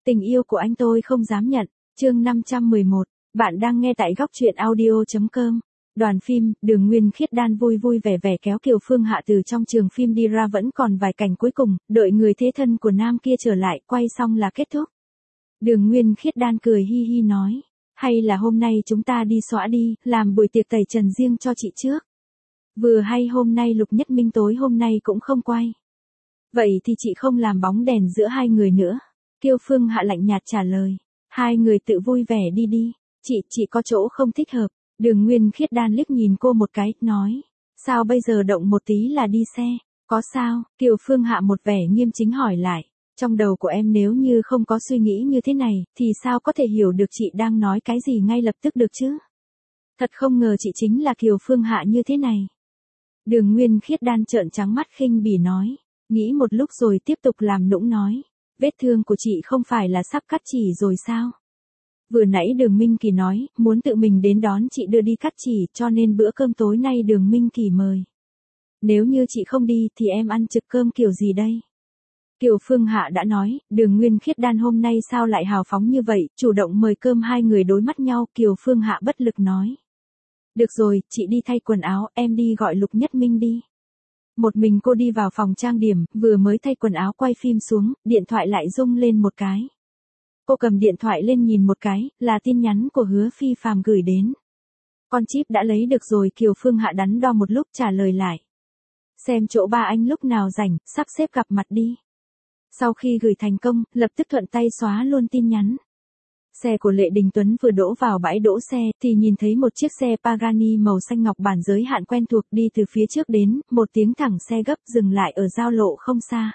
Tình yêu của anh tôi không dám nhận. Chương 511. Bạn đang nghe tại góc truyện audio.com. Đoàn phim, Đường Nguyên Khiết Đan vui vui vẻ vẻ kéo Kiều Phương Hạ từ trong trường phim đi ra, vẫn còn vài cảnh cuối cùng, đợi người thế thân của nam kia trở lại, quay xong là kết thúc. Đường Nguyên Khiết Đan cười hi hi nói, hay là hôm nay chúng ta đi xõa đi, làm buổi tiệc tẩy trần riêng cho chị trước. Vừa hay hôm nay Lục Nhất Minh tối hôm nay cũng không quay. Vậy thì chị không làm bóng đèn giữa hai người nữa. Kiều Phương Hạ lạnh nhạt trả lời. Hai người tự vui vẻ đi đi. Chị có chỗ không thích hợp. Đường Nguyên Khiết Đan liếc nhìn cô một cái, nói. Sao bây giờ động một tí là đi xe? Có sao? Kiều Phương Hạ một vẻ nghiêm chính hỏi lại. Trong đầu của em nếu như không có suy nghĩ như thế này, thì sao có thể hiểu được chị đang nói cái gì ngay lập tức được chứ? Thật không ngờ chị chính là Kiều Phương Hạ như thế này. Đường Nguyên Khiết Đan trợn trắng mắt khinh bỉ nói. Nghĩ một lúc rồi tiếp tục làm nũng nói. Vết thương của chị không phải là sắp cắt chỉ rồi sao? Vừa nãy Đường Minh Kỳ nói, muốn tự mình đến đón chị đưa đi cắt chỉ, cho nên bữa cơm tối nay Đường Minh Kỳ mời. Nếu như chị không đi thì em ăn trực cơm kiểu gì đây? Kiều Phương Hạ đã nói, Đường Nguyên Khiết Đan hôm nay sao lại hào phóng như vậy, chủ động mời cơm. Hai người đối mắt nhau, Kiều Phương Hạ bất lực nói. Được rồi, chị đi thay quần áo, em đi gọi Lục Nhất Minh đi. Một mình cô đi vào phòng trang điểm, vừa mới thay quần áo quay phim xuống, điện thoại lại rung lên một cái. Cô cầm điện thoại lên nhìn một cái, là tin nhắn của Hứa Phi Phàm gửi đến. Con chip đã lấy được rồi, Kiều Phương Hạ đắn đo một lúc trả lời lại. Xem chỗ ba anh lúc nào rảnh, sắp xếp gặp mặt đi. Sau khi gửi thành công, lập tức thuận tay xóa luôn tin nhắn. Xe của Lệ Đình Tuấn vừa đỗ vào bãi đỗ xe, thì nhìn thấy một chiếc xe Pagani màu xanh ngọc bản giới hạn quen thuộc đi từ phía trước đến, một tiếng thẳng xe gấp dừng lại ở giao lộ không xa.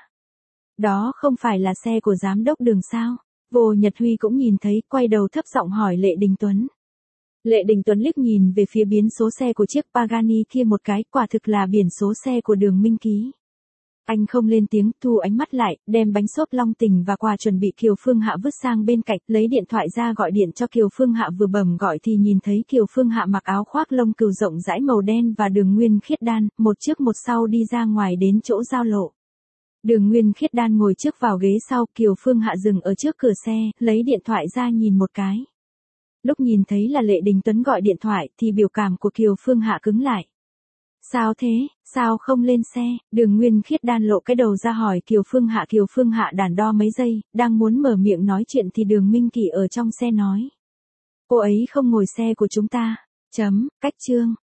Đó không phải là xe của giám đốc Đường sao? Vô Nhật Huy cũng nhìn thấy, quay đầu thấp giọng hỏi Lệ Đình Tuấn. Lệ Đình Tuấn liếc nhìn về phía biển số xe của chiếc Pagani kia một cái, quả thực là biển số xe của Đường Minh Ký. Anh không lên tiếng, thu ánh mắt lại, đem bánh xốp Long Tình và quà chuẩn bị Kiều Phương Hạ vứt sang bên cạnh, lấy điện thoại ra gọi điện cho Kiều Phương Hạ. Vừa bấm gọi thì nhìn thấy Kiều Phương Hạ mặc áo khoác lông cừu rộng rãi màu đen và Đường Nguyên Khiết Đan, một trước một sau đi ra ngoài đến chỗ giao lộ. Đường Nguyên Khiết Đan ngồi trước vào ghế sau, Kiều Phương Hạ dừng ở trước cửa xe, lấy điện thoại ra nhìn một cái. Lúc nhìn thấy là Lệ Đình Tuấn gọi điện thoại thì biểu cảm của Kiều Phương Hạ cứng lại. Sao thế, sao không lên xe? Đường Nguyên Khiết Đan lộ cái đầu ra hỏi Kiều Phương Hạ. Kiều Phương Hạ đắn đo mấy giây, đang muốn mở miệng nói chuyện thì Đường Minh Kỳ ở trong xe nói. Cô ấy không ngồi xe của chúng ta. Cách chương.